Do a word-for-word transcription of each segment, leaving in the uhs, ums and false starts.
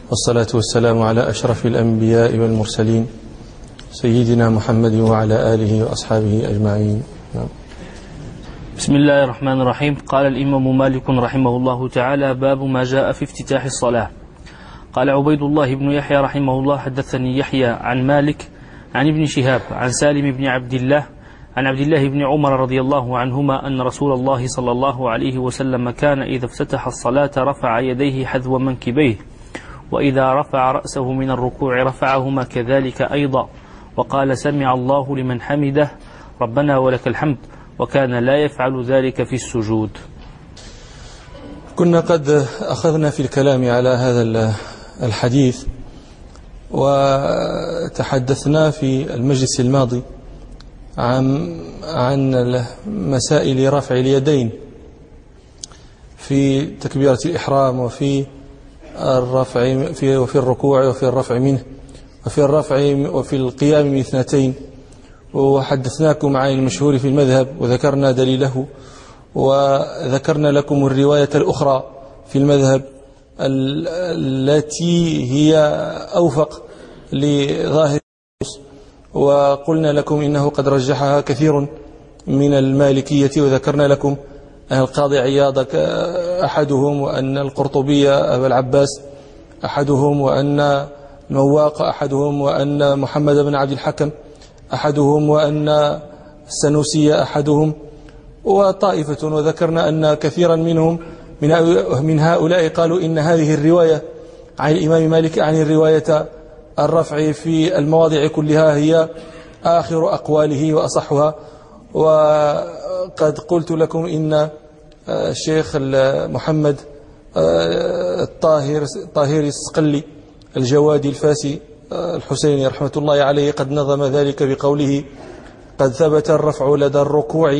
والصلاة والسلام على أشرف الأنبياء والمرسلين سيدنا محمد وعلى آله وأصحابه أجمعين. بسم الله الرحمن الرحيم. قال الإمام مالك رحمه الله تعالى: باب ما جاء في افتتاح الصلاة. قال عبيد الله بن يحيى رحمه الله: حدثني يحيى عن مالك عن ابن شهاب عن سالم بن عبد الله عن عبد الله بن عمر رضي الله عنهما أن رسول الله صلى الله عليه وسلم كان إذا افتتح الصلاة رفع يديه حذو منكبيه، وإذا رفع رأسه من الركوع رفعهما كذلك أيضا، وقال: سمع الله لمن حمده ربنا ولك الحمد، وكان لا يفعل ذلك في السجود. كنا قد أخذنا في الكلام على هذا الحديث وتحدثنا في المجلس الماضي عن عن مسائل رفع اليدين في تكبيرة الإحرام وفي الرفع في وفي الركوع وفي الرفع منه وفي الرفع وفي القيام من اثنتين، وحدثناكم عن المشهور في المذهب وذكرنا دليله، وذكرنا لكم الرواية الأخرى في المذهب التي هي أوفق لظاهر، وقلنا لكم إنه قد رجحها كثير من المالكية، وذكرنا لكم أن القاضي عياض أحدهم، وأن القرطبي أبا العباس أحدهم، وأن المواق أحدهم، وأن محمد بن عبد الحكم أحدهم، وأن السنوسي أحدهم، وطائفة. وذكرنا أن كثيرا منهم من هؤلاء قالوا إن هذه الرواية عن الإمام مالك عن الرواية الرفع في المواضع كلها هي آخر أقواله وأصحها. وقد قلت لكم إن الشيخ محمد الطاهر الطاهري الصقلي الجوادي الفاسي الحسيني رحمة الله عليه قد نظم ذلك بقوله: قد ثبت الرفع لدى الركوع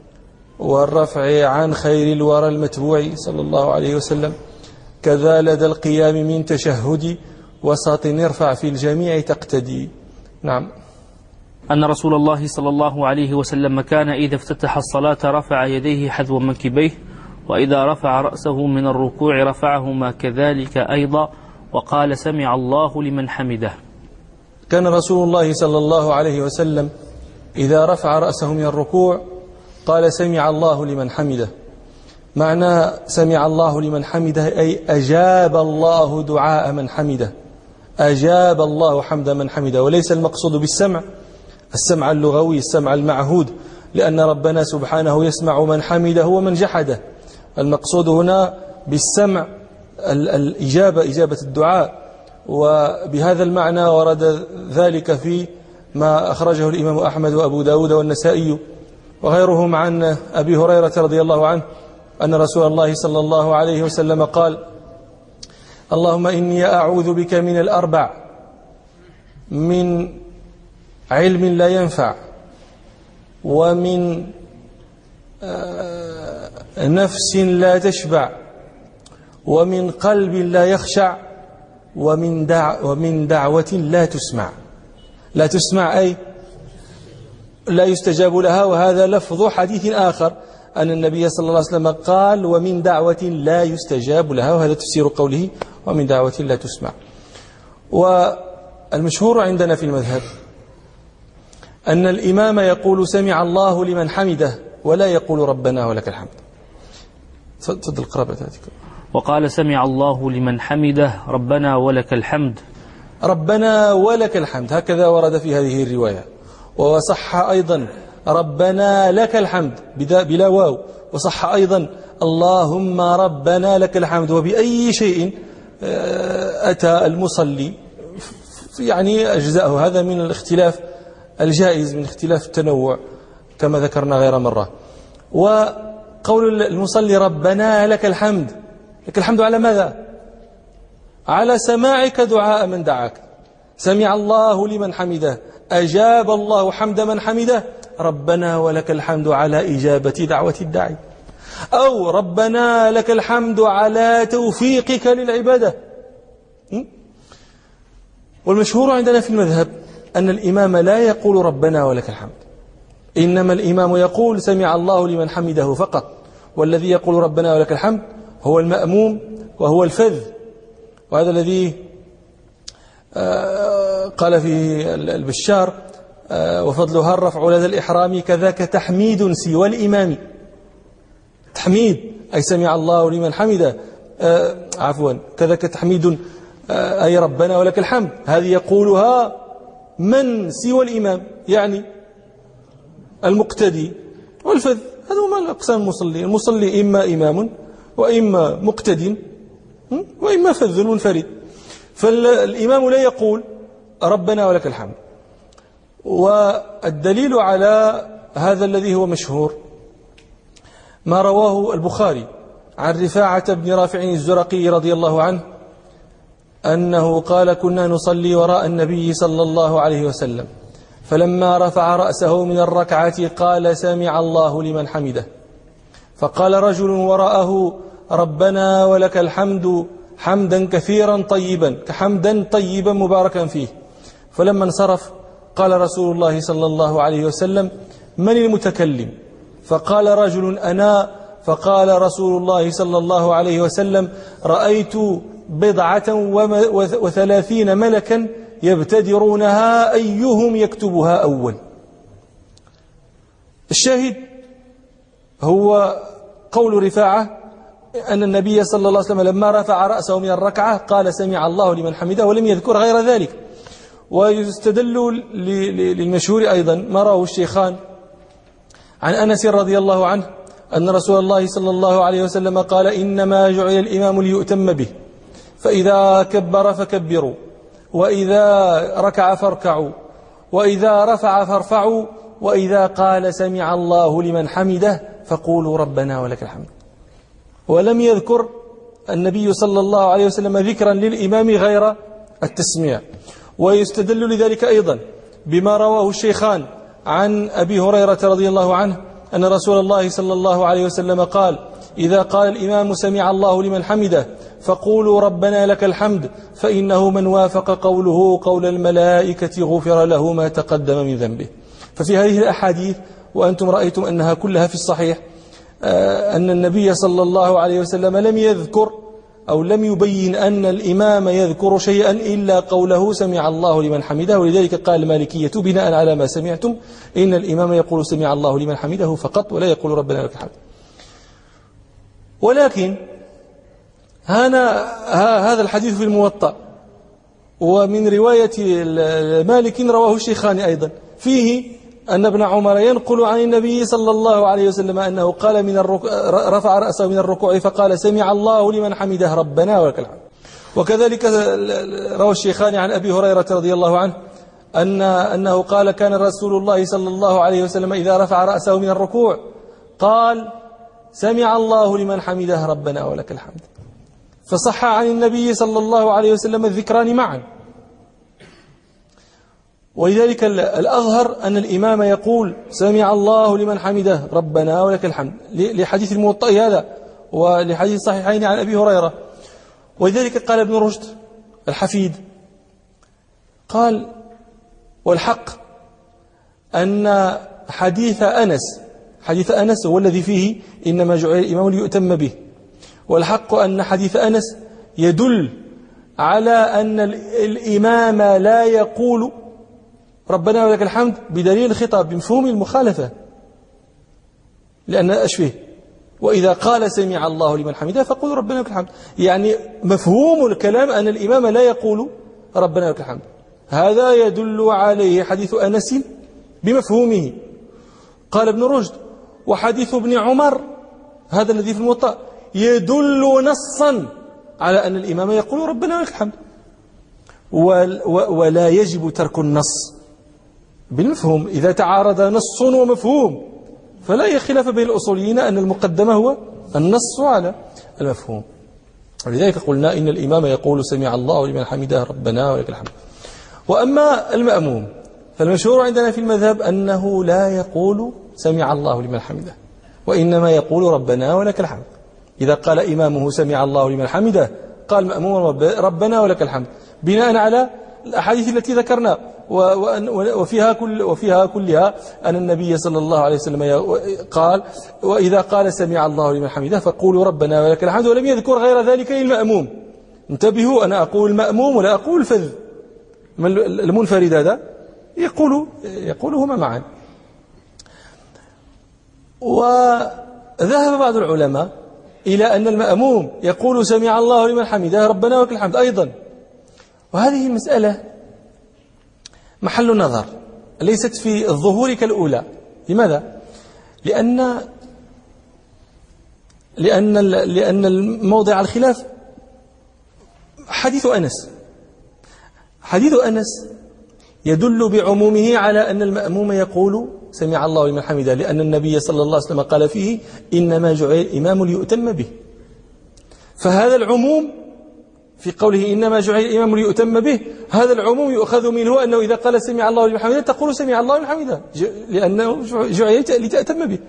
والرفع عن خير الورى المتبوع صلى الله عليه وسلم، كذا لدى القيام من تشهد وسط ارفع في الجميع تقتدي. نعم. أن رسول الله صلى الله عليه وسلم كان إذا افتتح الصلاة رفع يديه حذو منكبيه، وإذا رفع رأسه من الركوع رفعهما كذلك أيضا، وقال: سمع الله لمن حمده. كان رسول الله صلى الله عليه وسلم إذا رفع رأسه من الركوع قال: سمع الله لمن حمده. معنى سمع الله لمن حمده أي أجاب الله دعاء من حمده، أجاب الله حمد من حمده، وليس المقصود بالسمع السمع اللغوي السمع المعهود، لأن ربنا سبحانه يسمع من حمده ومن جحده. المقصود هنا بالسمع الإجابة، إجابة الدعاء. وبهذا المعنى ورد ذلك في ما أخرجه الإمام أحمد وأبو داود والنسائي وغيرهم عن أبي هريرة رضي الله عنه أن رسول الله صلى الله عليه وسلم قال: اللهم إني أعوذ بك من الأربع: من علم لا ينفع، ومن نفس لا تشبع، ومن قلب لا يخشع، ومن دع ومن دعوة لا تسمع. لا تسمع أي لا يستجاب لها، وهذا لفظ حديث آخر أن النبي صلى الله عليه وسلم قال: ومن دعوة لا يستجاب لها، وهذا تفسير قوله ومن دعوة لا تسمع. والمشهور عندنا في المذهب أن الإمام يقول: سمع الله لمن حمده، ولا يقول ربنا ولك الحمد. تفضل قرابة هذه. وقال: سمع الله لمن حمده ربنا ولك الحمد. ربنا ولك الحمد، هكذا ورد في هذه الرواية. وصح أيضا ربنا لك الحمد بلا واو، وصح أيضا اللهم ربنا لك الحمد. وبأي شيء أتى المصلي يعني أجزاءه، هذا من الاختلاف الجائز، من اختلاف التنوع كما ذكرنا غير مرة. وقول المصلي ربنا لك الحمد، لك الحمد على ماذا؟ على سماعك دعاء من دعاك. سمع الله لمن حمده، أجاب الله حمد من حمده، ربنا ولك الحمد على إجابة دعوة الداعي، أو ربنا لك الحمد على توفيقك للعبادة. والمشهور عندنا في المذهب أن الإمام لا يقول ربنا ولك الحمد، إنما الإمام يقول سمع الله لمن حمده فقط، والذي يقول ربنا ولك الحمد هو المأموم وهو الفذ. وهذا الذي قال فيه البشار وفضلها الرفع لدى الإحرام كذاك تحميد سوى الإمام. تحميد أي سمع الله لمن حمده، عفوا كذاك تحميد أي ربنا ولك الحمد، هذه يقولها من سوى الإمام، يعني المقتدي والفذ. هذا هو أقسام المصلي. المصلي إما إمام وإما مقتد وإما فذ منفرد. فالإمام لا يقول ربنا ولك الحمد. والدليل على هذا الذي هو مشهور ما رواه البخاري عن رفاعة بن رافع الزرقي رضي الله عنه أنه قال كنا نصلي وراء النبي صلى الله عليه وسلم فلما رفع رأسه من الركعة قال سمع الله لمن حمده، فقال رجل وراءه ربنا ولك الحمد حمدا كثيرا طيبا كحمدا طيبا مباركا فيه. فلما انصرف قال رسول الله صلى الله عليه وسلم من المتكلم؟ فقال رجل أنا. فقال رسول الله صلى الله عليه وسلم رأيت بضعة وثلاثين ملكا يبتدرونها أيهم يكتبها أول. الشاهد هو قول رفاعة أن النبي صلى الله عليه وسلم لما رفع رأسه من الركعة قال سمع الله لمن حمده ولم يذكر غير ذلك. ويستدل للمشهور أيضا ما رواه الشيخان عن أنس رضي الله عنه أن رسول الله صلى الله عليه وسلم قال إنما جعل الإمام ليؤتم به، فإذا كبر فكبروا، وإذا ركع فاركعوا، وإذا رفع فارفعوا، وإذا قال سمع الله لمن حمده فقولوا ربنا ولك الحمد. ولم يذكر النبي صلى الله عليه وسلم ذكرا للإمام غير التسميع. ويستدل لذلك أيضا بما رواه الشيخان عن أبي هريرة رضي الله عنه أن رسول الله صلى الله عليه وسلم قال إذا قال الإمام سمع الله لمن حمده فقولوا ربنا لك الحمد فإنه من وافق قوله قول الملائكة غفر له ما تقدم من ذنبه. ففي هذه الأحاديث وأنتم رأيتم أنها كلها في الصحيح أن النبي صلى الله عليه وسلم لم يذكر أو لم يبين أن الإمام يذكر شيئا إلا قوله سمع الله لمن حمده. ولذلك قال المالكية بناء على ما سمعتم إن الإمام يقول سمع الله لمن حمده فقط ولا يقول ربنا لك الحمد. ولكن هذا الحديث في الموطأ ومن رواية مالك رواه الشيخان أيضا فيه أن ابن عمر ينقل عن النبي صلى الله عليه وسلم أنه قال من رفع رأسه من الركوع فقال سمع الله لمن حمده ربنا ولك الحمد. وكذلك روى الشيخان عن أبي هريرة رضي الله عنه أن أنه قال كان رسول الله صلى الله عليه وسلم إذا رفع رأسه من الركوع قال سمع الله لمن حمده ربنا ولك الحمد. فصح عن النبي صلى الله عليه وسلم الذكران معا. ولذلك الأظهر أن الإمام يقول سمع الله لمن حمده ربنا ولك الحمد لحديث الموطأ هذا ولحديث الصحيحين عن أبي هريرة. ولذلك قال ابن رشد الحفيد قال والحق أن حديث أنس حديث أنس هو الذي فيه إنما جعل الإمام ليؤتم به. والحق أن حديث أنس يدل على أن الإمام لا يقول ربنا ولك الحمد بدليل الخطاب بمفهوم المخالفة، لأن أشفه وإذا قال سمع الله لمن حمده فقول ربنا لك الحمد، يعني مفهوم الكلام أن الإمام لا يقول ربنا لك الحمد. هذا يدل عليه حديث أنس بمفهومه. قال ابن رشد وحديث ابن عمر هذا الذي في الموطأ يدل نصا على أن الإمام يقول ربنا لك الحمد، ولا يجب ترك النص بالمفهوم. إذا تعارض نص ومفهوم فلا خلاف بين الأصوليين أن المقدم هو النص على المفهوم. ولذلك قلنا إن الإمام يقول سمع الله لمن حمده ربنا ولك الحمد. وأما المأموم فالمشهور عندنا في المذهب أنه لا يقول سمع الله لمن حمده وإنما يقول ربنا ولك الحمد. إذا قال إمامه سمع الله لمن حمده قال مأموم ربنا ولك الحمد بناء على الأحاديث التي ذكرنا وفيها كل وفيها كلها أن النبي صلى الله عليه وسلم قال وإذا قال سمع الله لمن حمده فقولوا ربنا ولك الحمد ولم يذكر غير ذلك للمأموم. انتبهوا أنا أقول المأموم ولا أقول الفذ، المنفرد هذا يقول يقولهما معا. وذهب بعض العلماء إلى أن المأموم يقول سمع الله لمن حمده ربنا ولك الحمد أيضا. وهذه المسألة محل نظر، ليست في الظهور كالأولى. لماذا؟ لأن لأن لأن الموضع الخلاف حديث أنس. حديث أنس يدل بعمومه على أن المأموم يقول سمع الله لمن حمده، لأن النبي صلى الله عليه وسلم قال فيه إنما جعل الإمام ليؤتم به. فهذا العموم في قوله إنما جعل الإمام ليؤتم به، هذا العموم يؤخذ منه أنه إذا قال سمع الله لمن حمده تقول سمع الله لمن حمده، لأنه جعل لتأتم به.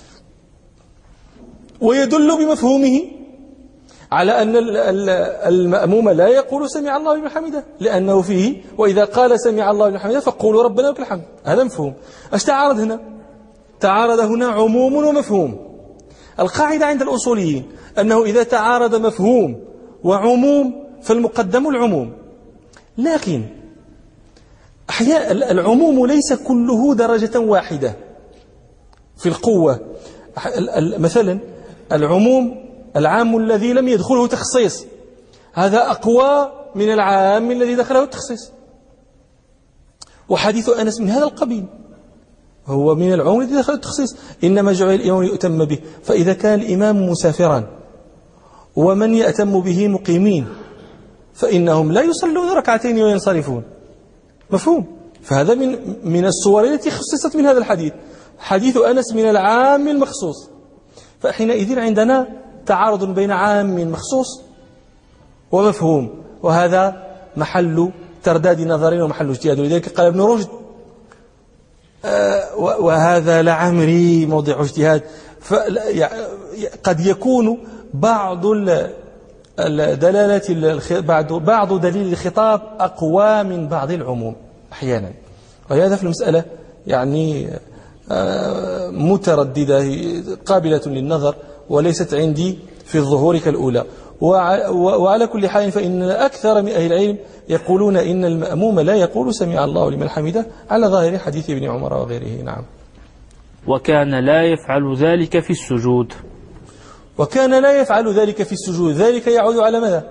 ويدل بمفهومه على أن المأموم لا يقول سمع الله لمن حمده، لأنه فيه وإذا قال سمع الله لمن حمده فقولوا ربنا ولك الحمد. هذا مفهوم. اش تعارض هنا؟ تعارض هنا عموم ومفهوم. القاعدة عند الأصوليين أنه إذا تعارض مفهوم وعموم فالمقدم العموم، لكن أحياء العموم ليس كله درجة واحدة في القوة. مثلا العموم العام الذي لم يدخله تخصيص هذا أقوى من العام الذي دخله التخصيص. وحديث أنس من هذا القبيل، هو من العموم الذي دخله التخصيص، إنما جعل الإمام ليؤتم به. فإذا كان الإمام مسافرا ومن يأتم به مقيمين فإنهم لا يصلون ركعتين وينصرفون، مفهوم. فهذا من من الصور التي خصصت من هذا الحديث. حديث أنس من العام المخصوص، فحينئذ عندنا تعارض بين عام مخصوص ومفهوم، وهذا محل ترداد نظر ومحل اجتهاد. ولذلك قال ابن رشد آه وهذا لعمري موضع اجتهاد. قد يكون بعض الدلالة بعض بعض دليل الخطاب أقوى من بعض العموم أحيانا، وهذا في المسألة يعني مترددة قابلة للنظر وليست عندي في الظهور كالأولى. وعلى كل حال فإن أكثر من أهل العلم يقولون إن المأموم لا يقول سمع الله لمن حمده على ظاهر حديث ابن عمر وغيره. نعم. وكان لا يفعل ذلك في السجود. وكان لا يفعل ذلك في السجود، ذلك يعود على ماذا؟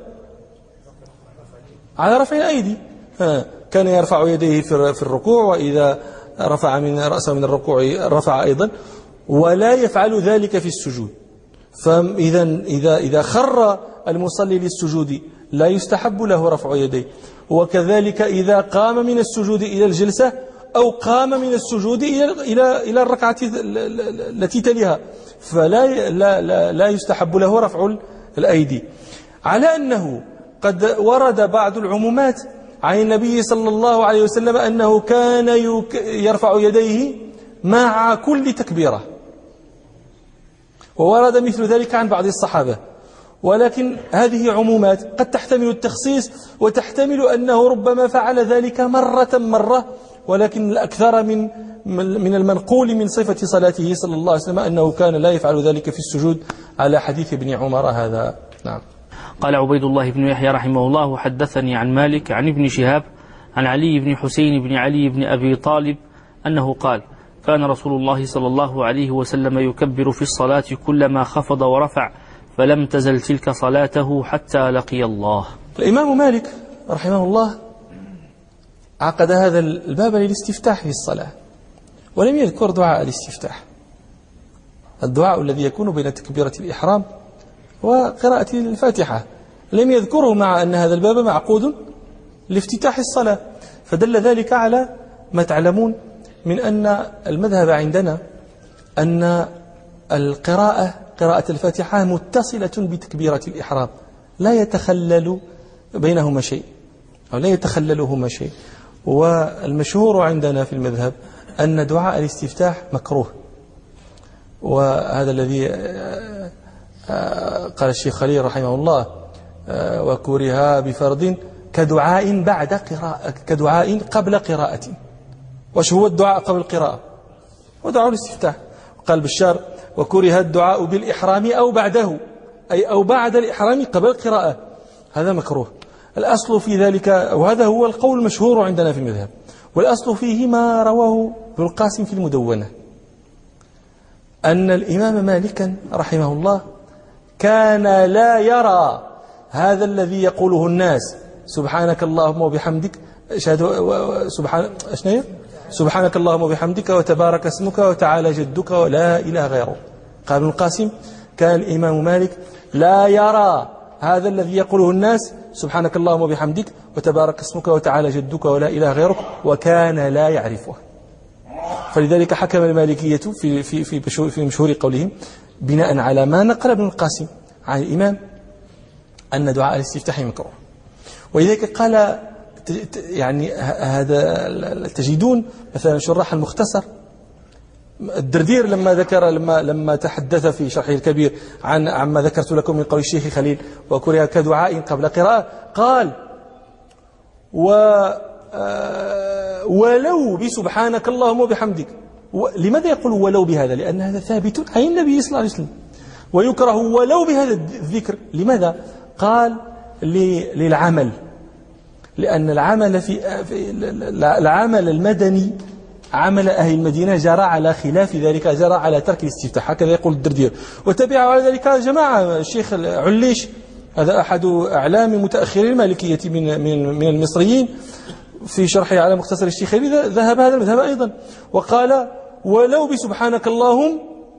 على رفع الأيدي. كان يرفع يديه في الركوع، وإذا رفع من رأسه من الركوع رفع أيضا، ولا يفعل ذلك في السجود. فإذا إذا إذا خر المصلي للسجود لا يستحب له رفع يديه. وكذلك إذا قام من السجود إلى الجلسة أو قام من السجود إلى إلى إلى الركعة التي تليها فلا لا لا لا يستحب له رفع الأيدي. على أنه قد ورد بعض العمومات عن النبي صلى الله عليه وسلم أنه كان يرفع يديه مع كل تكبيرة، وورد مثل ذلك عن بعض الصحابة. ولكن هذه عمومات قد تحتمل التخصيص وتحتمل أنه ربما فعل ذلك مرة مرة، ولكن الأكثر من من المنقول من صفة صلاته صلى الله عليه وسلم أنه كان لا يفعل ذلك في السجود على حديث ابن عمر هذا. نعم. قال عبيد الله بن يحيى رحمه الله حدثني عن مالك عن ابن شهاب عن علي بن حسين بن علي بن أبي طالب أنه قال كان رسول الله صلى الله عليه وسلم يكبر في الصلاة كلما خفض ورفع فلم تزل تلك صلاته حتى لقي الله. الإمام مالك رحمه الله عقد هذا الباب للاستفتاح في الصلاة، ولم يذكر دعاء الاستفتاح، الدعاء الذي يكون بين تكبيرة الإحرام وقراءة الفاتحة، لم يذكره، مع أن هذا الباب معقود لافتتاح الصلاة. فدل ذلك على ما تعلمون من أن المذهب عندنا أن القراءة قراءة الفاتحة متصلة بتكبيرة الإحرام، لا يتخلل بينهما شيء أو لا يتخللهما شيء. والمشهور عندنا في المذهب أن دعاء الاستفتاح مكروه، وهذا الذي قال الشيخ خليل رحمه الله وكره بفرض كدعاء بعد قراءة كدعاء قبل قراءة. وش هو الدعاء قبل القراءة؟ ودعاء الاستفتاح. قال بشار وكره الدعاء بالإحرام أو بعده، أي أو بعد الإحرام قبل القراءة، هذا مكروه. الأصل في ذلك، وهذا هو القول المشهور عندنا في المذهب، والأصل فيه ما رواه ابن القاسم في المدونة، أن الإمام مالكا رحمه الله كان لا يرى هذا الذي يقوله الناس سبحانك اللهم وبحمدك أشهد سبحان أشنية سبحانك اللهم وبحمدك وتبارك اسمك وتعالى جدك ولا إله غيره. قال ابن القاسم كان الإمام مالك لا يرى هذا الذي يقوله الناس سبحانك اللهم وبحمدك وتبارك اسمك وتعالى جدك ولا إله غيرك، وكان لا يعرفه. فلذلك حكم المالكية في في في في مشهور قولهم بناء على ما نقل ابن القاسم عن الإمام أن دعاء الاستفتاح مكروه. ولذلك قال يعني هذا تجدون مثلا شراح المختصر الدردير لما ذكر لما لما تحدث في شرحه الكبير عن عما ذكرت لكم من قول الشيخ خليل وكره كدعاء قبل قراءة، قال و ولو بسبحانك اللهم وبحمدك. لماذا يقول ولو بهذا؟ لأن هذا ثابت عن النبي صلى الله عليه وسلم، ويكره ولو بهذا الذكر. لماذا؟ قال للعمل، لأن العمل في العمل المدني عمل أهل المدينة جرى على خلاف ذلك، جرى على ترك الاستفتاح، هكذا يقول الدردير. وتبعه على ذلك جماعة، الشيخ عليش هذا أحد أعلام متأخري المالكية من من من المصريين، في شرحه على مختصر الشيخ خليل ذهب هذا المذهب أيضا، وقال ولو بسبحانك اللهم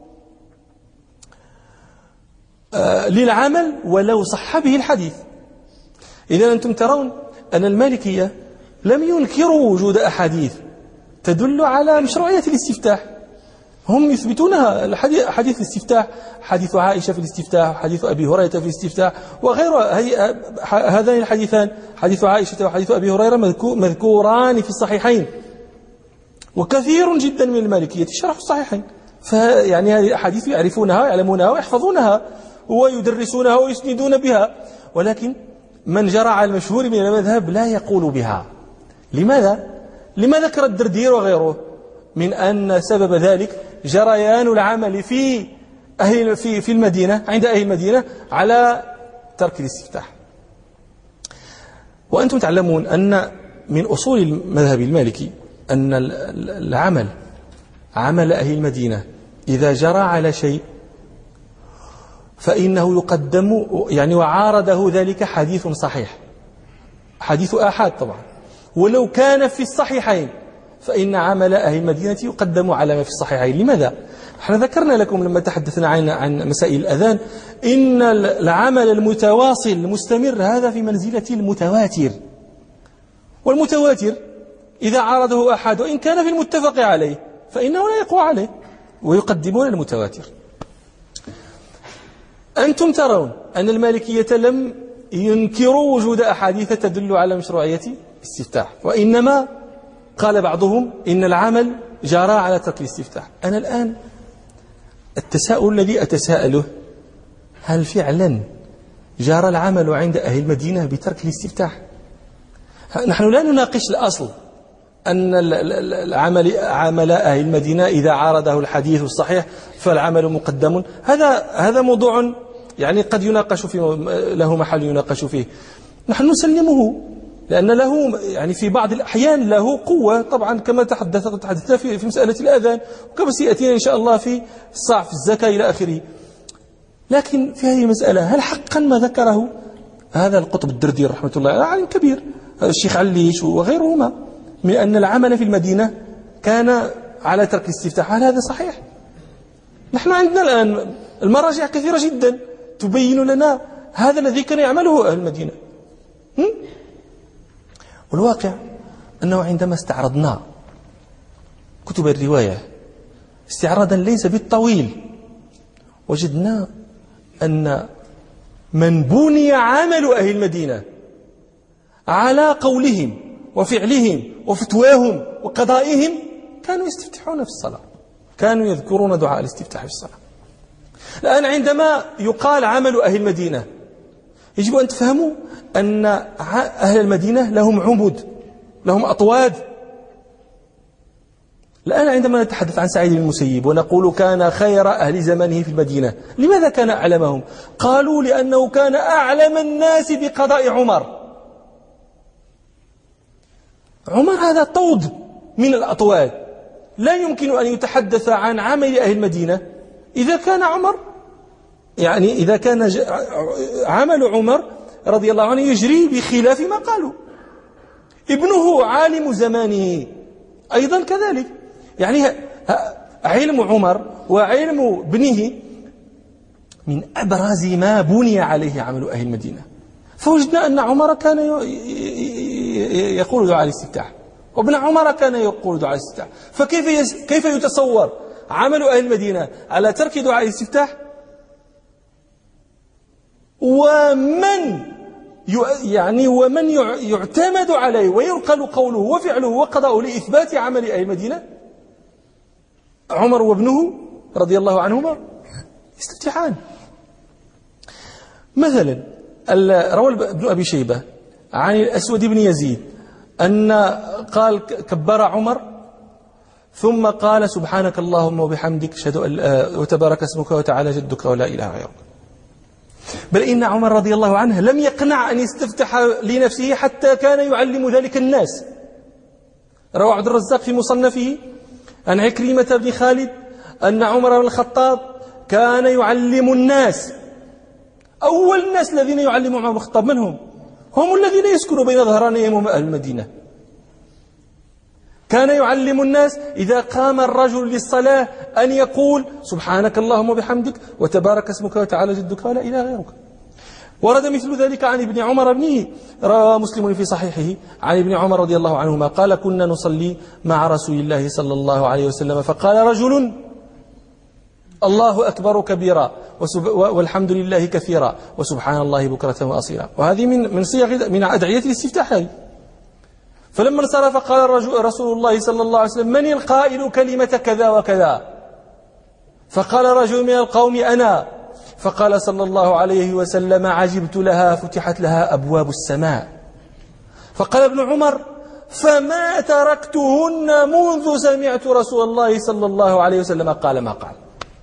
آه للعمل ولو صح به الحديث. إذا أنتم ترون أن المالكية لم ينكروا وجود أحاديث تدل على مشروعية الاستفتاح، هم يثبتونها. الحديث حديث الاستفتاح، حديث عائشة في الاستفتاح، حديث أبي هريرة في الاستفتاح وغيرها، هذان الحديثان حديث عائشة وحديث أبي هريرة مذكوران في الصحيحين، وكثير جدا من المالكية شرحوا الصحيحين. فيعني هذه الأحاديث يعرفونها ويعلمونها ويحفظونها ويدرسونها ويسندون بها، ولكن من جرى على المشهور من المذهب لا يقول بها. لماذا؟ لما ذكر الدردير وغيره من أن سبب ذلك جريان العمل في أهل في في المدينة عند أهل المدينة على ترك الاستفتاح. وأنتم تعلمون أن من أصول المذهب المالكي أن العمل عمل أهل المدينة إذا جرى على شيء فإنه يقدم، يعني وعارضه ذلك حديث صحيح، حديث آحاد طبعا، ولو كان في الصحيحين فإن عمل أهل المدينة يقدم على ما في الصحيحين. لماذا؟ احنا ذكرنا لكم لما تحدثنا عن عن مسائل الأذان إن العمل المتواصل المستمر هذا في منزلة المتواتر، والمتواتر إذا عارضه أحد وإن كان في المتفق عليه فإنه لا يقوى عليه، ويقدمون المتواتر. أنتم ترون أن المالكية لم ينكروا وجود أحاديث تدل على مشروعية الاستفتاح، وإنما قال بعضهم إن العمل جرى على ترك الاستفتاح. أنا الآن التساؤل الذي أتساءله، هل فعلا جرى العمل عند أهل المدينة بترك الاستفتاح؟ نحن لا نناقش الأصل أن العمل عمل أهل المدينة إذا عارضه الحديث الصحيح فالعمل مقدم، هذا هذا موضوع يعني قد يناقش فيه، له محل يناقش فيه. نحن نسلمه لأن له يعني في بعض الأحيان له قوة، طبعا كما تحدث تحدثنا في في مسألة الأذان، وكما سيأتينا إن شاء الله في الصاع في الزكاة إلى آخره. لكن في هذه المسألة هل حقا ما ذكره هذا القطب الدردير رحمة الله عليه عالم كبير، الشيخ عليش وغيرهما، من أن العمل في المدينة كان على ترك الاستفتاح، هل هذا صحيح؟ نحن عندنا الآن المراجع كثيرة جدا تبين لنا هذا الذي كان يعمله أهل المدينة. والواقع أنه عندما استعرضنا كتب الرواية استعراضا ليس بالطويل وجدنا أن من بني عمل أهل المدينة على قولهم وفعلهم وفتواهم وقضائهم كانوا يستفتحون في الصلاة، كانوا يذكرون دعاء الاستفتاح في الصلاة. الآن عندما يقال عمل أهل المدينة يجب أن تفهموا أن أهل المدينة لهم عمود، لهم أطواد. الآن عندما نتحدث عن سعيد بن المسيب ونقول كان خير أهل زمانه في المدينة، لماذا كان أعلمهم؟ قالوا لأنه كان أعلم الناس بقضاء عمر. عمر هذا طود من الأطوال، لا يمكن أن يتحدث عن عمل أهل المدينة إذا كان عمر يعني إذا كان عمل عمر رضي الله عنه يجري بخلاف ما قالوا. ابنه عالم زمانه أيضا كذلك، يعني علم عمر وعلم ابنه من أبرز ما بني عليه عمل أهل المدينة. فوجدنا أن عمر كان يقول دعاء الاستفتاح، وابن عمر كان يقول دعاء الاستفتاح، فكيف كيف يتصور عمل أهل المدينة على ترك دعاء الاستفتاح؟ ومن يعني ومن يعتمد عليه وينقل قوله وفعله وقضاؤه لإثبات عمل أهل المدينة؟ عمر وابنه رضي الله عنهما يستفتحان. مثلا روى ابن أبي شيبة عن الأسود بن يزيد أن قال كبر عمر ثم قال سبحانك اللهم وبحمدك أشهد أن وتبارك اسمك وتعالى جدك ولا إله غيرك. بل إن عمر رضي الله عنه لم يقنع أن يستفتح لنفسه حتى كان يعلم ذلك الناس. روى عبد الرزاق في مصنفه عن عكرمة بن خالد أن عمر بن الخطاب كان يعلم الناس. أول الناس الذين يعلموا عمر بن الخطاب من هم؟ هم الذين يسكنوا بين ظهرانيهم أهل المدينة. كان يعلم الناس إذا قام الرجل للصلاة أن يقول سبحانك اللهم وبحمدك وتبارك اسمك وتعالى جدك ولا إله غيرك. ورد مثل ذلك عن ابن عمر ابنه، روى مسلم في صحيحه عن ابن عمر رضي الله عنهما قال كنا نصلي مع رسول الله صلى الله عليه وسلم فقال رجل الله أكبر كبيرا والحمد لله كثيرا وسبحان الله بكرة وأصيلا. وهذه من من صيغ من أدعية الاستفتاح هذه. فلما انصرف قال رسول الله صلى الله عليه وسلم من القائل كلمة كذا وكذا؟ فقال رجل من القوم أنا. فقال صلى الله عليه وسلم عجبت لها فتحت لها أبواب السماء. فقال ابن عمر فما تركتهن منذ سمعت رسول الله صلى الله عليه وسلم قال ما قال.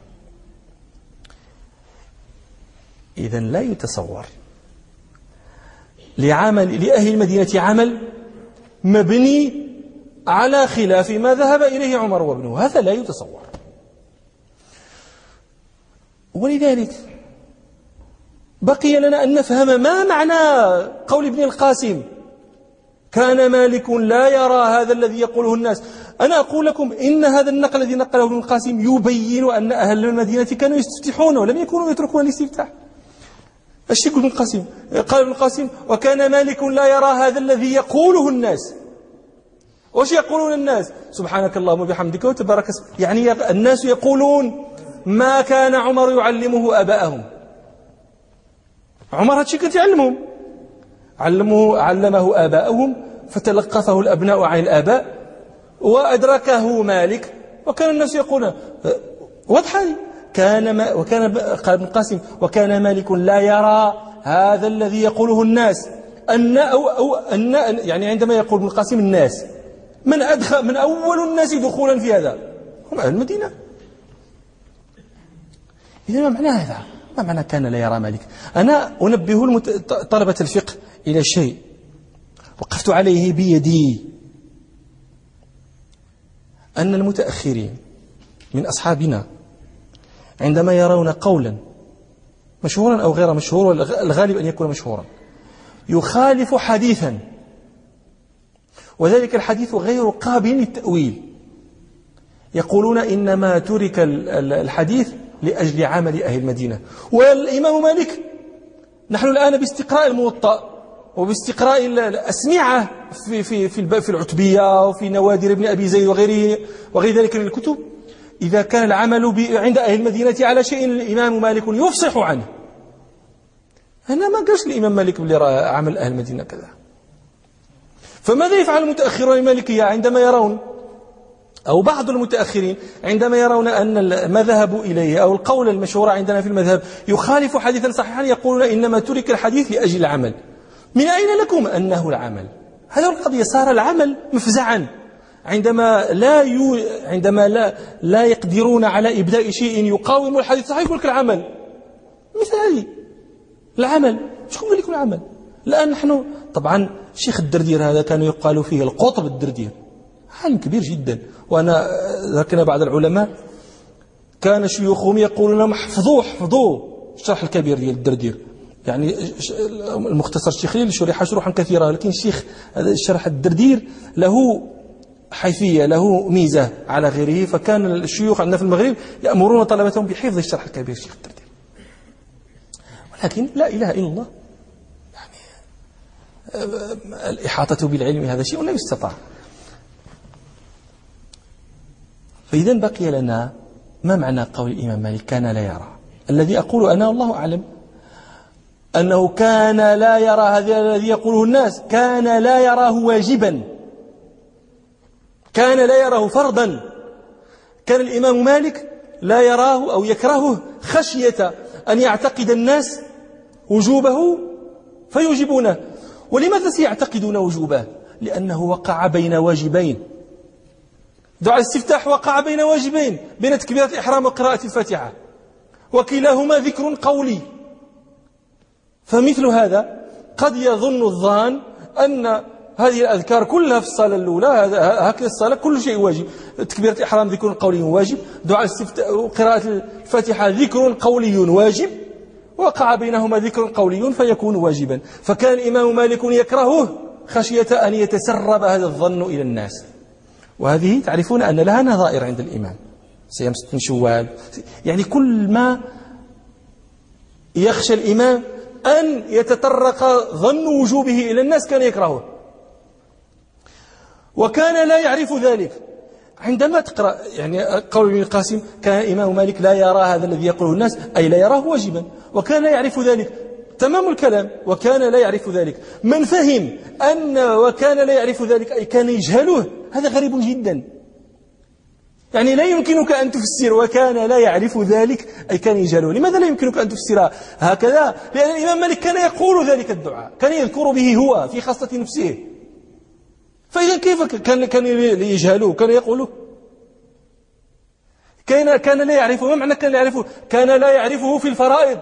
إذن لا يتصور لعمل لأهل المدينة عمل مبني على خلاف ما ذهب إليه عمر وابنه، هذا لا يتصور. ولذلك بقي لنا أن نفهم ما معنى قول ابن القاسم كان مالك لا يرى هذا الذي يقوله الناس. أنا أقول لكم إن هذا النقل الذي نقله ابن القاسم يبين أن أهل المدينة كانوا يستفتحون ولم يكونوا يتركون الاستفتاح. ايش يقول ابن القاسم؟ قال ابن القاسم وكان مالك لا يرى هذا الذي يقوله الناس. وش يقولون الناس؟ سبحانك اللهم وبحمدك وتبارك اسمك. يعني الناس يقولون ما كان عمر يعلمه آباءهم. عمر هادشي كان يعلمهم، علمه علمه آباءهم فتلقفه الأبناء عن الآباء وأدركه مالك وكان الناس يقولون واضحة. كان ما وكان قال ابن القاسم وكان مالك لا يرى هذا الذي يقوله الناس أن أو, أو أن يعني عندما يقول ابن القاسم الناس من أدخل من أول الناس دخولا في هذا هم أهل المدينة. إذا ما معنى هذا؟ ما معنى كان لا يرى مالك؟ أنا أنبه المت... طلبة الفقه إلى شيء وقفت عليه بيدي، أن المتأخرين من أصحابنا عندما يرون قولا مشهورا أو غير مشهور، والغالب أن يكون مشهورا، يخالف حديثا وذلك الحديث غير قابل للتأويل، يقولون إنما ترك الحديث لأجل عمل أهل المدينة. والإمام مالك نحن الآن باستقراء الموطأ وباستقراء الأسمعة في في في في العتبية وفي نوادر ابن أبي زيد وغيره وغير ذلك من الكتب، إذا كان العمل عند أهل المدينة على شيء الإمام مالك يفصح عنه. أنا ما قالش الإمام مالك اللي رأى عمل أهل المدينة كذا. فماذا يفعل المتأخرون المالكية عندما يرون أو بعض المتأخرين عندما يرون أن ما ذهبوا إليه أو القول المشهور عندنا في المذهب يخالف حديثا صحيحا، يقولون إنما ترك الحديث لأجل العمل. من أين لكم أنه العمل؟ هذا القضية صار العمل مفزعا عندما لا يو... عندما لا لا يقدرون على إبداء شيء يقاوم الحديث الصحيح يقول لك العمل. مثالي العمل شكون قال لكم العمل؟ الآن نحن طبعا شيخ الدردير هذا كان يقال فيه القطب الدردير، عالم كبير جدا. وأنا ذكرنا بعض العلماء كان شيوخهم يقولون احفظوه احفظوه الشرح الكبير ديال الدردير، يعني المختصر الشيخي اللي شرح شروحا كثيرة، لكن الشيخ الشرح الدردير له حيثية، له ميزة على غيره. فكان الشيوخ عندنا في المغرب يأمرون طلبتهم بحفظ الشرح الكبير الشيخ الدردير. ولكن لا إله إلا الله، يعني الإحاطة بالعلم هذا شيء لا يستطاع. فإذا بقي لنا ما معنى قول الإمام مالك كان لا يرى؟ الذي أقول أنا والله أعلم أنه كان لا يرى هذا الذي يقوله الناس، كان لا يراه واجبا، كان لا يراه فرضا. كان الإمام مالك لا يراه أو يكرهه خشية أن يعتقد الناس وجوبه فيوجبونه. ولماذا سيعتقدون وجوبه؟ لأنه وقع بين واجبين. دعاء الاستفتاح وقع بين واجبين، بين تكبيرة الإحرام وقراءة الفاتحة، وكلاهما ذكر قولي. فمثل هذا قد يظن الظان أن هذه الأذكار كلها في الصلاة الأولى هكذا، الصلاة كل شيء واجب، تكبيرة الإحرام ذكر قولي واجب، دعاء الاستفتاح وقراءة الفاتحة ذكر قولي واجب، وقع بينهما ذكر قولي فيكون واجبا. فكان الإمام مالك يكرهه خشية أن يتسرب هذا الظن إلى الناس. وهذه تعرفون أن لها نظائر عند الإمام، صيام ست شوال، يعني كل ما يخشى الإمام أن يتطرق ظن وجوبه إلى الناس كان يكرهه. وكان لا يعرف ذلك. عندما تقرأ يعني قول ابن القاسم كان الإمام مالك لا يرى هذا الذي يقوله الناس، أي لا يراه واجبا، وكان لا يعرف ذلك. تمام الكلام، وكان لا يعرف ذلك. من فهم أن وكان لا يعرف ذلك أي كان يجهله، هذا غريب جدا. يعني لا يمكنك أن تفسر وكان لا يعرف ذلك أي كان يجهله. لماذا لا يمكنك أن تفسرها هكذا؟ لأن الإمام مالك كان يقول ذلك الدعاء، كان يذكر به هو في خاصة نفسه. فإذا كيف كان كان يجهله؟ كان يقوله كان كان لا يعرفه. ما معنى كان لا يعرفه؟ كان لا يعرفه في الفرائض.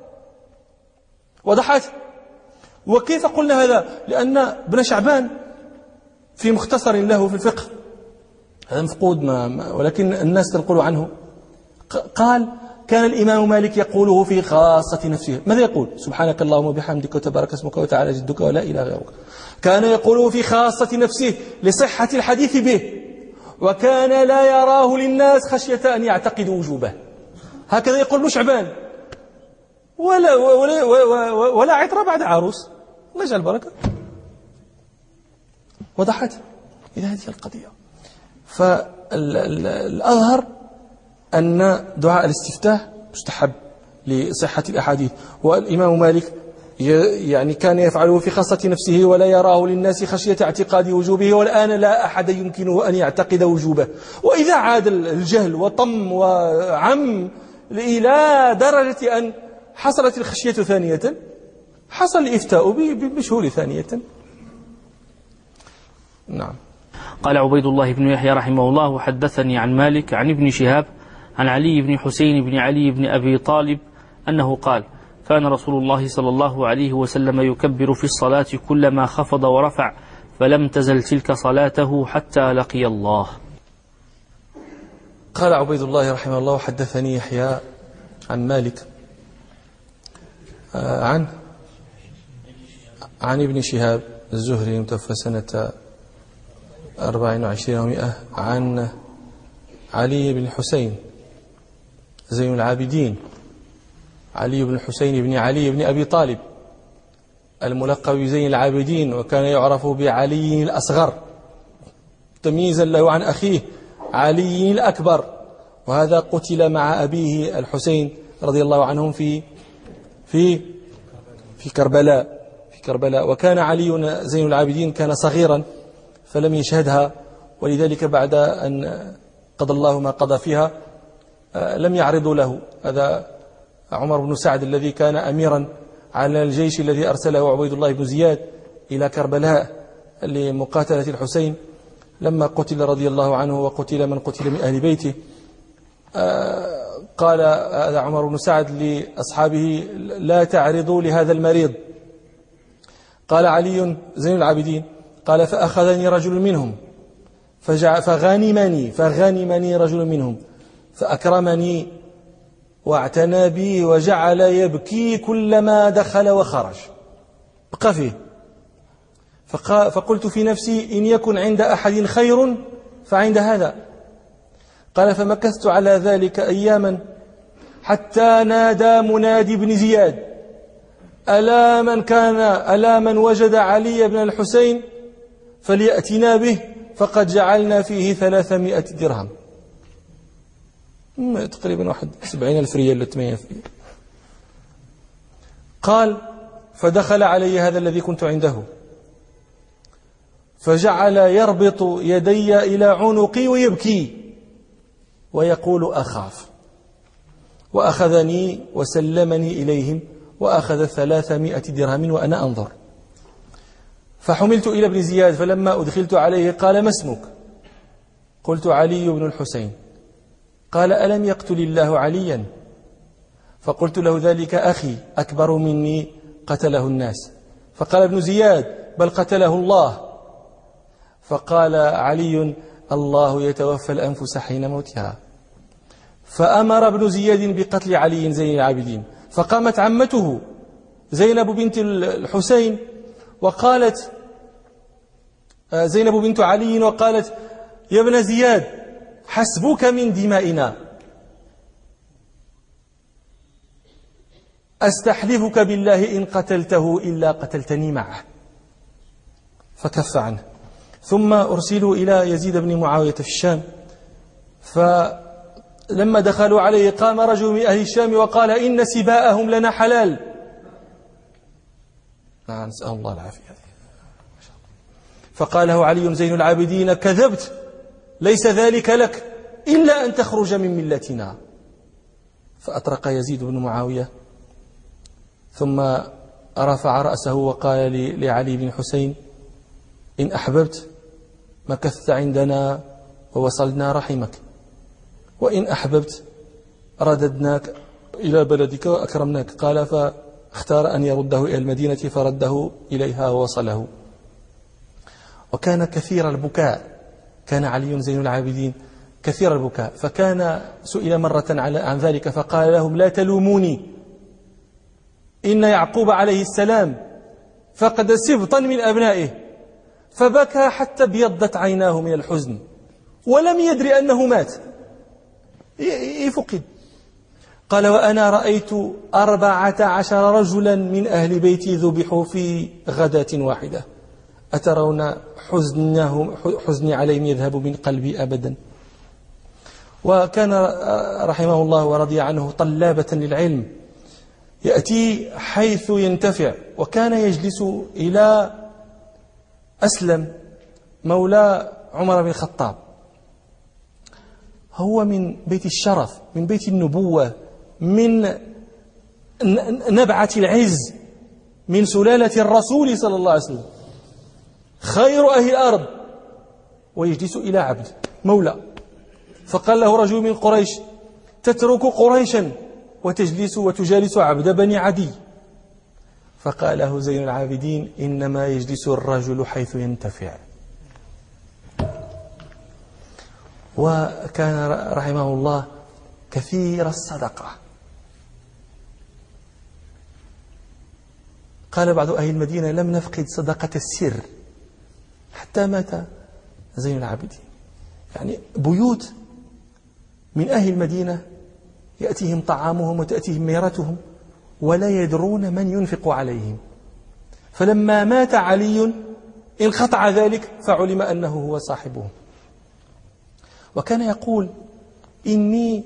وضحت. وكيف قلنا هذا؟ لأن ابن شعبان في مختصر له في الفقه، هذا مفقود ما ولكن الناس تنقل عنه، قال كان الإمام مالك يقوله في خاصة نفسه. ماذا يقول؟ سبحانك اللهم وبحمدك وتبارك اسمك وتعالى جدك ولا إله غيرك. كان يقوله في خاصة نفسه لصحة الحديث به، وكان لا يراه للناس خشية أن يعتقدوا وجوبه. هكذا يقول ابن شعبان. ولا, ولا, ولا, ولا عطر بعد عروس، الله يجعل بركة. وضحت. إذا هذه القضية. فالأظهر أن دعاء الاستفتاح مستحب لصحة الأحاديث، والإمام مالك يعني كان يفعله في خاصة نفسه ولا يراه للناس خشية اعتقاد وجوبه، والآن لا أحد يمكنه أن يعتقد وجوبه. وإذا عاد الجهل وطم وعم إلى درجة أن حصلت الخشية ثانية، حصل الإفتاء بشهور ثانية. نعم. قال عبيد الله بن يحيى رحمه الله حدثني عن مالك عن ابن شهاب عن علي بن حسين بن علي بن أبي طالب أنه قال كان رسول الله صلى الله عليه وسلم يكبر في الصلاة كلما خفض ورفع، فلم تزل تلك صلاته حتى لقي الله. قال عبيد الله رحمه الله حدثني يحيى عن مالك عن عن ابن شهاب الزهري متوفى سنة أربع وعشرين ومئة، عن علي بن حسين زين العابدين، علي بن حسين بن علي بن أبي طالب الملقب بزين العابدين، وكان يعرف بعلي الأصغر تمييزا له عن أخيه علي الأكبر. وهذا قتل مع أبيه الحسين رضي الله عنهم في في في كربلاء في كربلاء وكان علي زين العابدين كان صغيرا فلم يشهدها، ولذلك بعد أن قضى الله ما قضى فيها لم يعرضوا له. هذا عمر بن سعد الذي كان أميرا على الجيش الذي أرسله عبيد الله بن زياد إلى كربلاء لمقاتلة الحسين، لما قتل رضي الله عنه وقتل من قتل من أهل بيته، قال هذا عمر بن سعد لأصحابه لا تعرضوا لهذا المريض. قال علي زين العابدين قال فأخذني رجل منهم فغنمني فغنمني رجل منهم فأكرمني واعتنى بي وجعل يبكي كلما دخل وخرج، بقى فيه. فقلت في نفسي إن يكن عند أحد خير فعند هذا. قال فمكثت على ذلك أياما حتى نادى منادي بن زياد ألا من كان ألا من وجد علي بن الحسين فليأتنا به فقد جعلنا فيه ثلاثمائة درهم، تقريبا واحد سبعين ألف ريال لثمانية ألف ريال. قال فدخل علي هذا الذي كنت عنده فجعل يربط يدي إلى عنقي ويبكي ويقول أخاف، وأخذني وسلمني إليهم وأخذ ثلاثمائة درهم وأنا أنظر. فحملت إلى ابن زياد فلما أدخلت عليه قال ما اسمك؟ قلت علي بن الحسين. قال ألم يقتل الله عليا؟ فقلت له ذلك أخي أكبر مني قتله الناس. فقال ابن زياد بل قتله الله. فقال علي الله يتوفى الأنفس حين موتها. فأمر ابن زياد بقتل علي زين العابدين، فقامت عمته زينب بنت الحسين وقالت زينب بنت علي وقالت يا ابن زياد حسبك من دمائنا، أستحلفك بالله إن قتلته إلا قتلتني معه. فكف عنه. ثم أرسلوا إلى يزيد بن معاوية في الشام، فلما دخلوا عليه قام رجل من أهل الشام وقال إن سباءهم لنا حلال. نعم نسأل الله العافية. فقال له علي زين العابدين كذبت، ليس ذلك لك إلا أن تخرج من ملتنا. فأطرق يزيد بن معاوية ثم رفع رأسه وقال لعلي بن حسين إن أحببت مكثت عندنا ووصلنا رحمك، وإن أحببت رددناك إلى بلدك وأكرمناك. قال فاختار أن يرده إلى المدينة فرده إليها ووصله. وكان كثير البكاء، كان علي زين العابدين كثير البكاء. فكان سئل مرة عن ذلك فقال لهم لا تلوموني، إن يعقوب عليه السلام فقد سبطا من أبنائه، فبكى حتى ابيضت عيناه من الحزن ولم يدري أنه مات، يفقد. قال وأنا رأيت أربعة عشر رجلا من أهل بيتي ذبحوا في غداة واحدة، أترون حزنهم حزني عليهم يذهب من قلبي أبدا. وكان رحمه الله ورضي عنه طلابة للعلم، يأتي حيث ينتفع. وكان يجلس إلى أسلم مولى عمر بن الخطاب، هو من بيت الشرف، من بيت النبوة، من نبعة العز، من سلالة الرسول صلى الله عليه وسلم، خير أهل الأرض. ويجلس إلى عبد مولى. فقال له رجل من قريش تترك قريشا وتجلس وتجالس عبد بني عدي. فقال له زين العابدين إنما يجلس الرجل حيث ينتفع. وكان رحمه الله كثير الصدقة. قال بعض أهل المدينة لم نفقد صدقة السر حتى مات زين العابدين. يعني بيوت من أهل المدينة يأتيهم طعامهم وتأتيهم ميرتهم ولا يدرون من ينفق عليهم. فلما مات علي انقطع ذلك فعلم أنه هو صاحبه. وكان يقول إني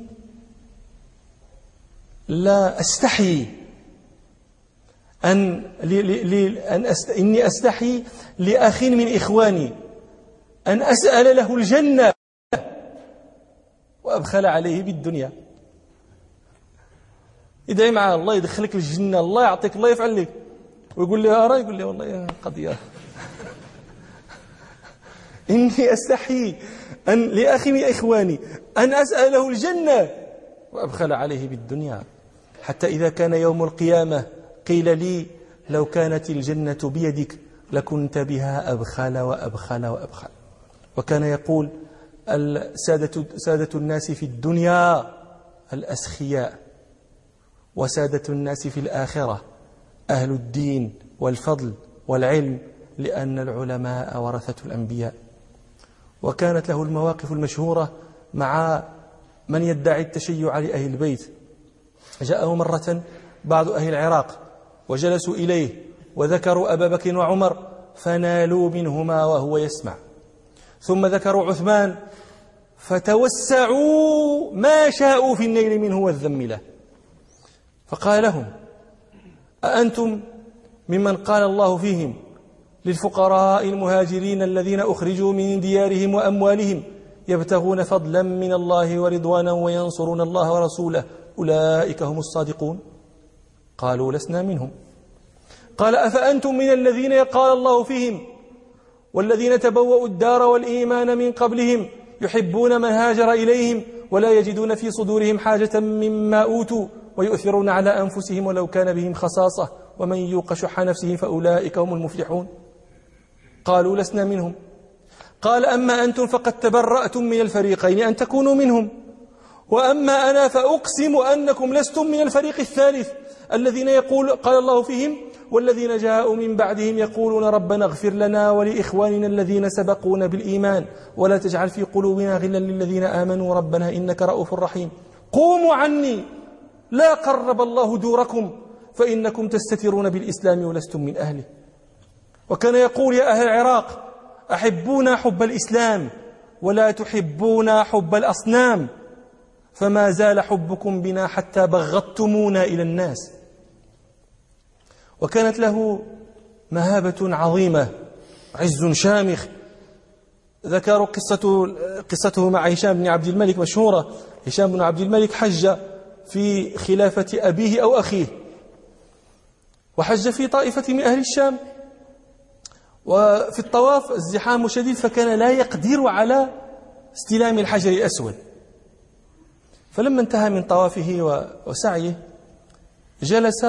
لا أستحي أن, لي لي أن أست إني أستحي لأخ من إخواني أن أسأل له الجنة وأبخل عليه بالدنيا. يدعي معه الله يدخلك الجنة، الله يعطيك، الله يفعل لك، ويقول لي أرى، يقول لي والله قضية إني أستحي أن لأخي من إخواني أن أسأله الجنة وأبخل عليه بالدنيا. حتى إذا كان يوم القيامة قيل لي لو كانت الجنة بيدك لكنت بها أبخل وأبخل وأبخل. وكان يقول السادة سادة الناس في الدنيا الأسخياء، وسادة الناس في الآخرة أهل الدين والفضل والعلم، لأن العلماء ورثة الأنبياء. وكانت له المواقف المشهورة مع من يدعي التشيع لأهل البيت. جاءه مرة بعض أهل العراق وجلسوا إليه وذكروا أبا بكر وعمر فنالوا منهما وهو يسمع، ثم ذكروا عثمان فتوسعوا ما شاءوا في النيل منه والذم له، فقال لهم: أأنتم ممن قال الله فيهم للفقراء المهاجرين الذين أخرجوا من ديارهم وأموالهم يبتغون فضلا من الله ورضوانا وينصرون الله ورسوله أولئك هم الصادقون؟ قالوا: لسنا منهم. قال: أفأنتم من الذين قال الله فيهم والذين تبوأوا الدار والإيمان من قبلهم يحبون من هاجر إليهم ولا يجدون في صدورهم حاجة مما أوتوا ويؤثرون على أنفسهم ولو كان بهم خصاصة ومن يوق شح نفسه فأولئك هم المفلحون؟ قالوا: لسنا منهم. قال: أما أنتم فقد تبرأتم من الفريقين أن تكونوا منهم، وأما أنا فأقسم أنكم لستم من الفريق الثالث الذين يقول قال الله فيهم والذين جاءوا من بعدهم يقولون ربنا اغفر لنا ولإخواننا الذين سبقونا بالإيمان ولا تجعل في قلوبنا غلا للذين آمنوا ربنا إنك رؤوف رحيم. قوموا عني لا قرب الله دوركم فإنكم تستترون بالإسلام ولستم من أهله. وكان يقول: يا أهل العراق أحبونا حب الإسلام ولا تحبونا حب الأصنام، فما زال حبكم بنا حتى بغضتمونا إلى الناس. وكانت له مهابة عظيمة، عز شامخ. ذكروا قصته, قصته مع هشام بن عبد الملك مشهورة. هشام بن عبد الملك حج في خلافة أبيه أو أخيه، وحج في طائفة من أهل الشام، وفي الطواف الزحام شديد فكان لا يقدر على استلام الحجر الأسود. فلما انتهى من طوافه وسعيه جلس،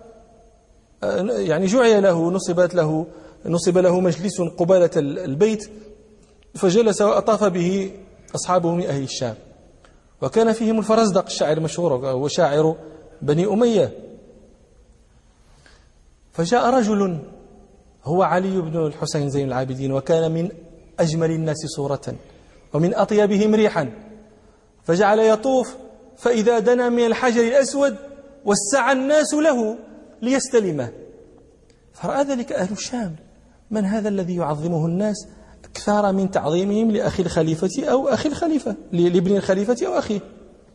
يعني جعل له نصبت له نصب له مجلس قبالة البيت، فجلس وأطاف به أصحابه من أهل الشام، وكان فيهم الفرزدق الشاعر المشهور وشاعر بني أمية. فجاء رجل هو علي بن الحسين زين العابدين، وكان من أجمل الناس صورة ومن أطيبهم ريحا، فجعل يطوف، فإذا دنا من الحجر الأسود وسع الناس له ليستلمه، فرأى ذلك أهل الشام: من هذا الذي يعظمه الناس أكثر من تعظيمهم لأخي الخليفة أو أخي الخليفة، لابن الخليفة أو أخيه؟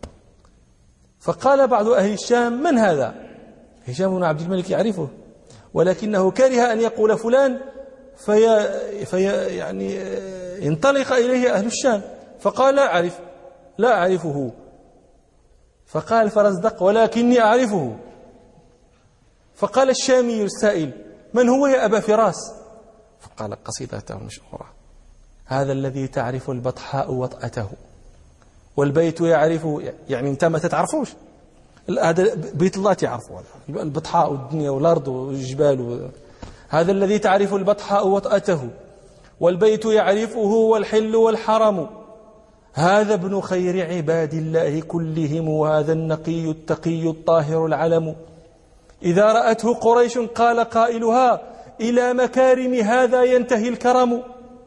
فقال بعض أهل الشام: من هذا؟ هشام بن عبد الملك يعرفه، ولكنه كره أن يقول فلان في, في يعني ينطلق إليه أهل الشام، فقال: لا أعرف لا أعرفه. فقال فرزدق: ولكني أعرفه. فقال الشامي السائل: من هو يا أبا فراس؟ فقال قصيدته المشهورة: هذا الذي تعرف البطحاء وطأته والبيت يعرف، يعني انت ما تتعرفوش، هذا بيت الله تعرفه، البطحاء والدنيا والأرض والجبال. هذا الذي تعرف البطحاء وطأته والبيت يعرفه والحل والحرم، هذا ابن خير عباد الله كلهم، وهذا النقي التقي الطاهر العلم. إذا رأته قريش قال قائلها: إلى مكارم هذا ينتهي الكرم.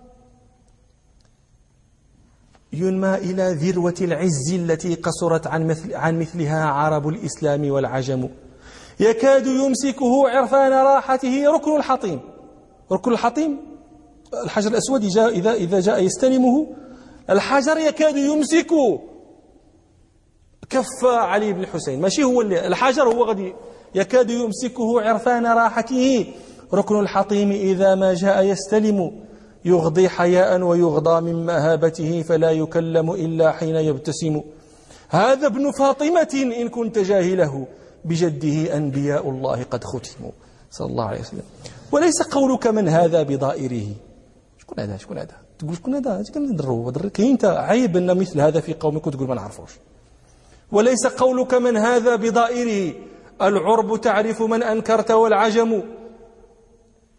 ينمى إلى ذروة العز التي قصرت عن, مثل عن مثلها عرب الإسلام والعجم، يكاد يمسكه عرفان راحته ركن الحطيم. ركن الحطيم الحجر الأسود إذا, إذا جاء يستلمه الحجر يكاد يمسكه كف علي بن الحسين، ماشي هو اللي الحجر، هو غادي يكاد يمسكه عرفان راحته ركن الحطيم، إذا ما جاء يستلم يغضي حياء ويغضى من مهابته فلا يكلم إلا حين يبتسم. هذا ابن فاطمة إن كنت جاهله بجده أنبياء الله قد ختموا، صلى الله عليه وسلم. وليس قولك من هذا بضائره. شكون هذا شكون هذا تقول شكون هذا كندرو كاين انت عيب ان مثل هذا في قومك وتقول ما نعرفوش. وليس قولك من هذا بضائره، العرب تعرف من أنكرت والعجم،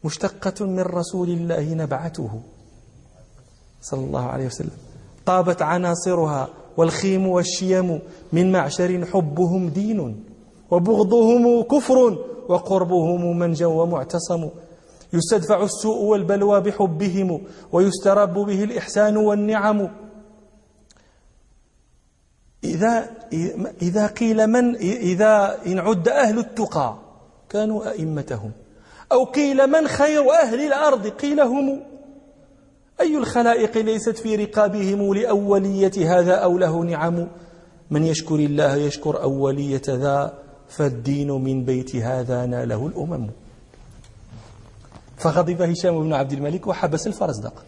مشتقة من رسول الله نبعته صلى الله عليه وسلم. طابت عناصرها والخيم والشيم من معشر حبهم دين وبغضهم كفر وقربهم منجى ومعتصم. يستدفع السوء والبلوى بحبهم ويسترب به الإحسان والنعم. إذا إذا قيل من إذا إن عد أهل التقى كانوا أئمتهم، أو قيل من خير أهل الأرض قيل هم. أي الخلائق ليست في رقابهم لأولية هذا أو له نعم. من يشكر الله يشكر أولية ذا، فالدين من بيت هذا ناله الأمم. فغضب هشام بن عبد الملك وحبس الفرزدق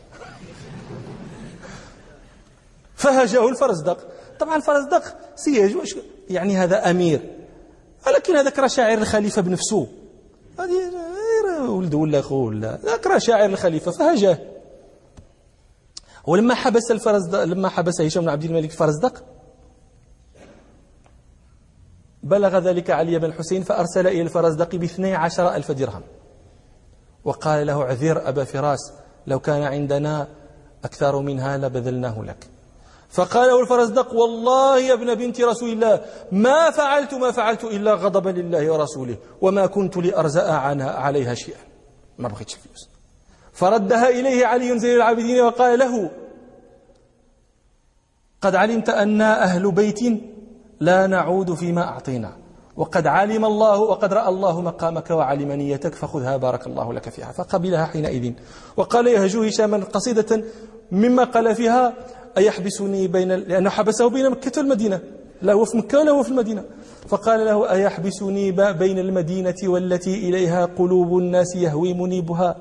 فهجه الفرزدق. طبعا الفرزدق سيهج يعني هذا أمير، ولكن هذا كرا شاعر الخليفة بنفسه، هذه ولد ولا أخوه ولا كرا شاعر الخليفة فهجاه. ولما حبس الفرزدق لما حبس هشام بن عبد الملك الفرزدق بلغ ذلك علي بن الحسين، فأرسل إلى الفرزدق باثني عشر ألف درهم وقال له: عذر أبا فراس، لو كان عندنا أكثر منها لبذلناه لك. فقال له الفرزدق: والله يا ابن بنت رسول الله ما فعلت ما فعلت إلا غضبا لله ورسوله، وما كنت لأرزأ عنها عليها شيئا، ما بغيتش الفلوس. فردها إليه علي زين العابدين وقال له: قد علمت أن أهل بيت لا نعود فيما أعطينا، وقد علم الله وقد رأى الله مقامك وعلم نيتك، فخذها بارك الله لك فيها. فقبلها حينئذ. وقال يهجو هشاما قصيدة مما قال فيها: أيحبسني بين، لأنه حبسه بين مكة والمدينة، لا هو في مكة ولا هو في المدينة. فقال له: أيحبسني بين المدينة والتي إليها قلوب الناس يهوي منيبها،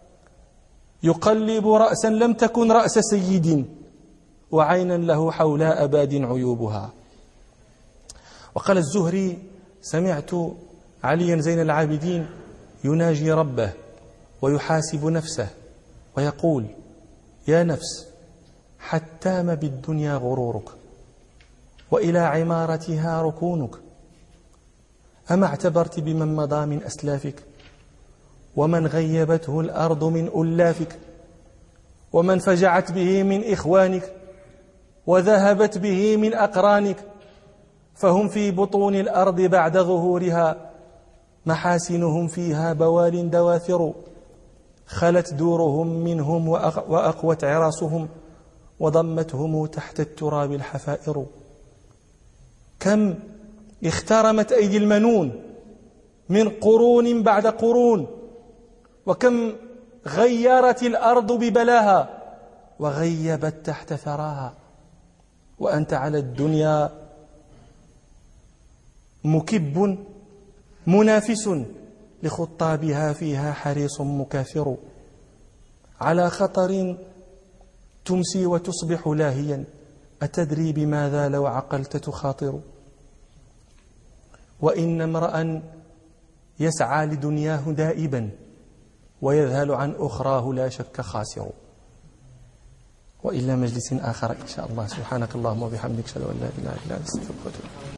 يقلب رأسا لم تكن رأس سيد، وعينا له حولاء باد عيوبها. وقال الزهري: سمعت عليا زين العابدين يناجي ربه ويحاسب نفسه ويقول: يا نفس، حتام بالدنيا غرورك، وإلى عمارتها ركونك، أما اعتبرت بمن مضى من أسلافك، ومن غيبته الأرض من ألافك، ومن فجعت به من إخوانك، وذهبت به من أقرانك، فهم في بطون الأرض بعد ظهورها، محاسنهم فيها بوال دواثر، خلت دورهم منهم وأقوت عراصهم، وضمتهم تحت التراب الحفائر. كم اخترمت أيدي المنون من قرون بعد قرون، وكم غيرت الأرض ببلاها وغيبت تحت ثراها، وأنت على الدنيا مكب منافس، لخطابها فيها حريص مكاثر، على خطر تمسي وتصبح لاهيا، أتدري بماذا لو عقلت تخاطر؟ وإن امرأ يسعى لدنياه دائبا ويذهل عن أخراه لا شك خاسر. وإلى مجلس آخر إن شاء الله. سبحانك اللهم وبحمدك، أشهد أن لا إله إلا أنت، أستغفرك وأتوب إليك.